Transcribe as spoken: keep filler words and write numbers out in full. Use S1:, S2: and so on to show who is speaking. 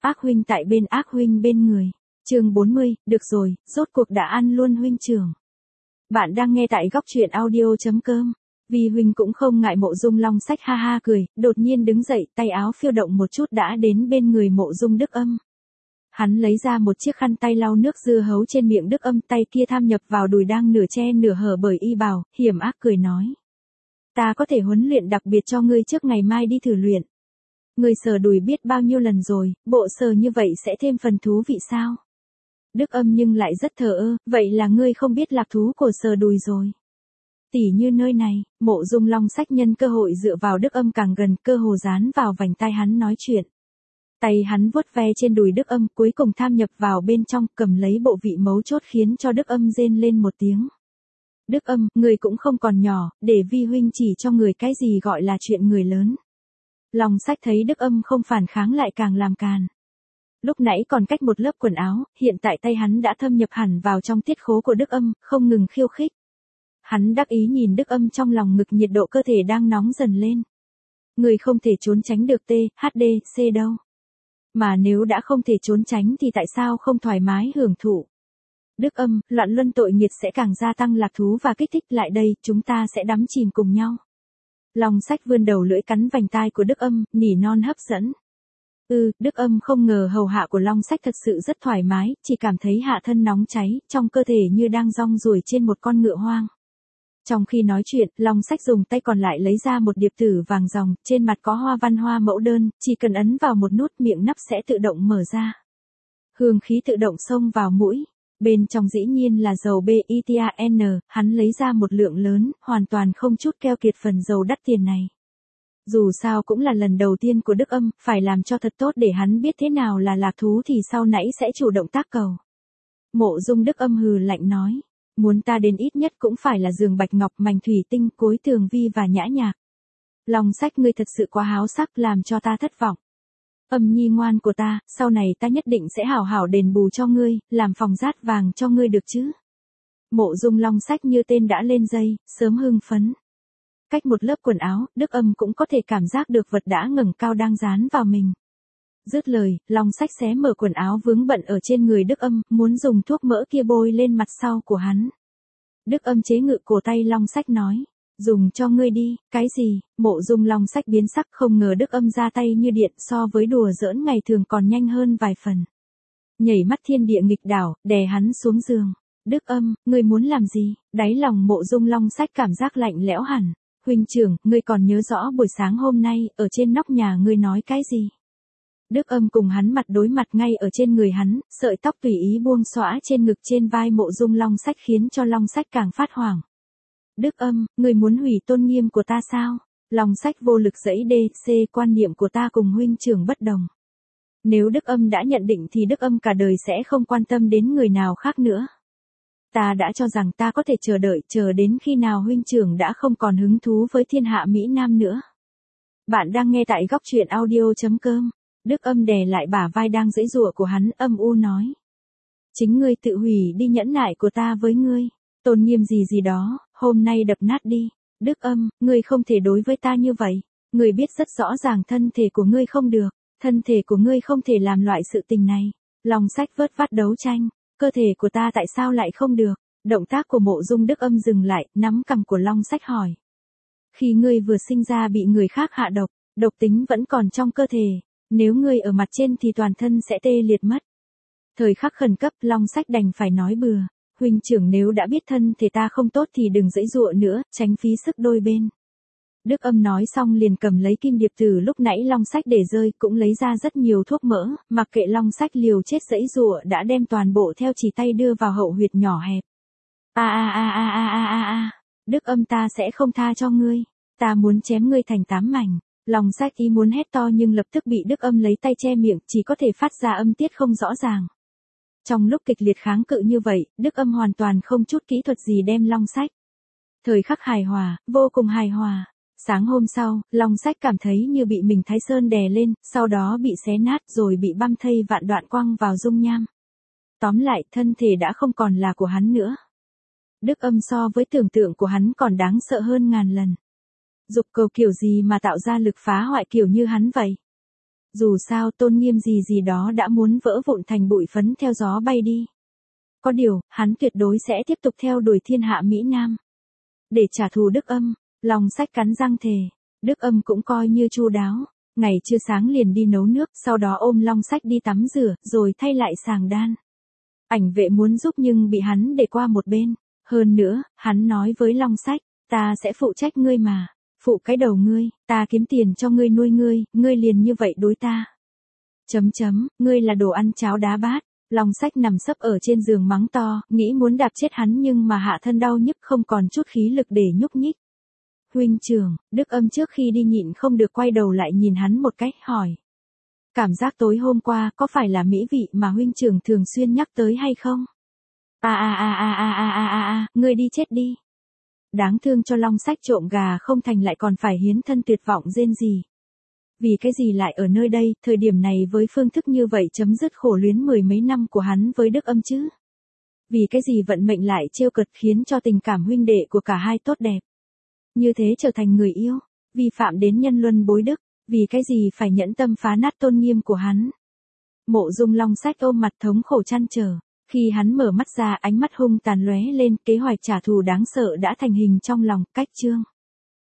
S1: ác huynh tại bên ác huynh bên người. Chương bốn mươi, được rồi, rốt cuộc đã ăn luôn huynh trưởng. Bạn đang nghe tại góc truyện audio chấm com. Vì huynh cũng không ngại Mộ Dung Long Sách ha ha cười, đột nhiên đứng dậy, tay áo phiêu động một chút đã đến bên người Mộ Dung Đức Âm. Hắn lấy ra một chiếc khăn tay lau nước dưa hấu trên miệng Đức Âm, tay kia tham nhập vào đùi đang nửa che nửa hở bởi y bào, hiểm ác cười nói. Ta có thể huấn luyện đặc biệt cho ngươi trước ngày mai đi thử luyện. Ngươi sờ đùi biết bao nhiêu lần rồi, bộ sờ như vậy sẽ thêm phần thú vị sao? Đức Âm nhưng lại rất thờ ơ, vậy là ngươi không biết lạc thú của sờ đùi rồi. Tỉ như nơi này, Mộ Dung Long Sách nhân cơ hội dựa vào Đức Âm càng gần, cơ hồ dán vào vành tai hắn nói chuyện. Tay hắn vuốt ve trên đùi Đức Âm, cuối cùng tham nhập vào bên trong, cầm lấy bộ vị mấu chốt khiến cho Đức Âm rên lên một tiếng. Đức Âm, người cũng không còn nhỏ, để vi huynh chỉ cho người cái gì gọi là chuyện người lớn. Long Sách thấy Đức Âm không phản kháng lại càng làm càn. Lúc nãy còn cách một lớp quần áo, hiện tại tay hắn đã thâm nhập hẳn vào trong tiết khố của Đức Âm, không ngừng khiêu khích. Hắn đắc ý nhìn Đức Âm trong lòng ngực, nhiệt độ cơ thể đang nóng dần lên. Người không thể trốn tránh được T, H D, C đâu. Mà nếu đã không thể trốn tránh thì tại sao không thoải mái hưởng thụ? Đức Âm, loạn luân tội nghiệt sẽ càng gia tăng lạc thú và kích thích, lại đây, chúng ta sẽ đắm chìm cùng nhau. Long Sách vươn đầu lưỡi cắn vành tai của Đức Âm, nỉ non hấp dẫn. Ừ, Đức Âm không ngờ hầu hạ của Long Sách thật sự rất thoải mái, chỉ cảm thấy hạ thân nóng cháy, trong cơ thể như đang rong ruổi trên một con ngựa hoang. Trong khi nói chuyện, Long Sách dùng tay còn lại lấy ra một điệp tử vàng ròng, trên mặt có hoa văn hoa mẫu đơn, chỉ cần ấn vào một nút miệng nắp sẽ tự động mở ra. Hương khí tự động xông vào mũi. Bên trong dĩ nhiên là dầu bê i tê a en, hắn lấy ra một lượng lớn, hoàn toàn không chút keo kiệt phần dầu đắt tiền này. Dù sao cũng là lần đầu tiên của Đức Âm, phải làm cho thật tốt để hắn biết thế nào là lạc thú thì sau nãy sẽ chủ động tác cầu. Mộ Dung Đức Âm hừ lạnh nói, muốn ta đến ít nhất cũng phải là giường bạch ngọc, mảnh thủy tinh, cối tường vi và nhã nhạc. Long Sách, ngươi thật sự quá háo sắc, làm cho ta thất vọng. Âm nhi ngoan của ta, sau này ta nhất định sẽ hảo hảo đền bù cho ngươi, làm phòng rát vàng cho ngươi được chứ. Mộ Dung Long Sách như tên đã lên dây, sớm hưng phấn. Cách một lớp quần áo, Đức Âm cũng có thể cảm giác được vật đã ngẩng cao đang dán vào mình. Dứt lời, Long Sách xé mở quần áo vướng bận ở trên người Đức Âm, muốn dùng thuốc mỡ kia bôi lên mặt sau của hắn. Đức Âm chế ngự cổ tay Long Sách nói, dùng cho ngươi đi. Cái gì? Mộ Dung Long Sách biến sắc, không ngờ Đức Âm ra tay như điện, so với đùa giỡn ngày thường còn nhanh hơn vài phần. Nhảy mắt thiên địa nghịch đảo, đè hắn xuống giường. Đức Âm, ngươi muốn làm gì? Đáy lòng Mộ Dung Long Sách cảm giác lạnh lẽo hẳn. Huynh trưởng, ngươi còn nhớ rõ buổi sáng hôm nay, ở trên nóc nhà ngươi nói cái gì? Đức Âm cùng hắn mặt đối mặt ngay ở trên người hắn, sợi tóc tùy ý buông xõa trên ngực trên vai Mộ Dung Long Sách khiến cho Long Sách càng phát hoảng. Đức Âm, ngươi muốn hủy tôn nghiêm của ta sao? Long Sách vô lực giãy D, C, quan niệm của ta cùng huynh trưởng bất đồng. Nếu Đức Âm đã nhận định thì Đức Âm cả đời sẽ không quan tâm đến người nào khác nữa. Ta đã cho rằng ta có thể chờ đợi, chờ đến khi nào huynh trưởng đã không còn hứng thú với thiên hạ Mỹ Nam nữa. Bạn đang nghe tại góc truyện audio chấm com. Đức Âm đè lại bả vai đang giãy giụa của hắn, âm u nói. Chính ngươi tự hủy đi nhẫn nại của ta với ngươi. Tôn nghiêm gì gì đó, hôm nay đập nát đi. Đức Âm, ngươi không thể đối với ta như vậy. Ngươi biết rất rõ ràng thân thể của ngươi không được. Thân thể của ngươi không thể làm loại sự tình này. Long Sách vớt vát đấu tranh. Cơ thể của ta tại sao lại không được? Động tác của Mộ Dung Đức Âm dừng lại, nắm cằm của Long Sách hỏi. Khi ngươi vừa sinh ra bị người khác hạ độc, độc tính vẫn còn trong cơ thể. Nếu ngươi ở mặt trên thì toàn thân sẽ tê liệt mất. Thời khắc khẩn cấp, Long Sách đành phải nói bừa. Huynh trưởng, nếu đã biết thân thể ta không tốt thì đừng giãy giụa nữa, tránh phí sức đôi bên. Đức Âm nói xong liền cầm lấy kim điệp tử lúc nãy Long Sách để rơi, cũng lấy ra rất nhiều thuốc mỡ, mặc kệ Long Sách liều chết giãy giụa đã đem toàn bộ theo chỉ tay đưa vào hậu huyệt nhỏ hẹp. A a a a a a a a, Đức Âm, ta sẽ không tha cho ngươi, ta muốn chém ngươi thành tám mảnh. Long Sách ý muốn hét to nhưng lập tức bị Đức Âm lấy tay che miệng, chỉ có thể phát ra âm tiết không rõ ràng. Trong lúc kịch liệt kháng cự như vậy, Đức Âm hoàn toàn không chút kỹ thuật gì đem Long Sách. Thời khắc hài hòa, vô cùng hài hòa. Sáng hôm sau, Long Sách cảm thấy như bị mình Thái Sơn đè lên, sau đó bị xé nát rồi bị băm thây vạn đoạn quăng vào dung nham. Tóm lại, thân thể đã không còn là của hắn nữa. Đức Âm so với tưởng tượng của hắn còn đáng sợ hơn ngàn lần. Dục cầu kiểu gì mà tạo ra lực phá hoại kiểu như hắn vậy? Dù sao tôn nghiêm gì gì đó đã muốn vỡ vụn thành bụi phấn theo gió bay đi. Có điều, hắn tuyệt đối sẽ tiếp tục theo đuổi thiên hạ Mỹ Nam. Để trả thù Đức Âm, Long Sách cắn răng thề. Đức Âm cũng coi như chu đáo. Ngày chưa sáng liền đi nấu nước, sau đó ôm Long Sách đi tắm rửa, rồi thay lại sàng đan. Ảnh vệ muốn giúp nhưng bị hắn để qua một bên. Hơn nữa, hắn nói với Long Sách, ta sẽ phụ trách ngươi mà. Phụ cái đầu ngươi, ta kiếm tiền cho ngươi nuôi ngươi, ngươi liền như vậy đối ta. Chấm chấm, ngươi là đồ ăn cháo đá bát. Long Sách nằm sấp ở trên giường mắng to, nghĩ muốn đạp chết hắn nhưng mà hạ thân đau nhức không còn chút khí lực để nhúc nhích. Huynh trưởng, Đức Âm trước khi đi nhịn không được quay đầu lại nhìn hắn một cách, hỏi. Cảm giác tối hôm qua có phải là mỹ vị mà huynh trưởng thường xuyên nhắc tới hay không? À à à à à à à à à, ngươi đi chết đi. Đáng thương cho Long Sách trộm gà không thành lại còn phải hiến thân tuyệt vọng rên rỉ. Vì cái gì lại ở nơi đây, thời điểm này với phương thức như vậy chấm dứt khổ luyến mười mấy năm của hắn với Đức Âm chứ? Vì cái gì vận mệnh lại trêu cợt khiến cho tình cảm huynh đệ của cả hai tốt đẹp? Như thế trở thành người yêu, vi phạm đến nhân luân bối đức, vì cái gì phải nhẫn tâm phá nát tôn nghiêm của hắn? Mộ Dung Long Sách ôm mặt thống khổ trăn trở. Khi hắn mở mắt ra ánh mắt hung tàn lóe lên, kế hoạch trả thù đáng sợ đã thành hình trong lòng. Cách chương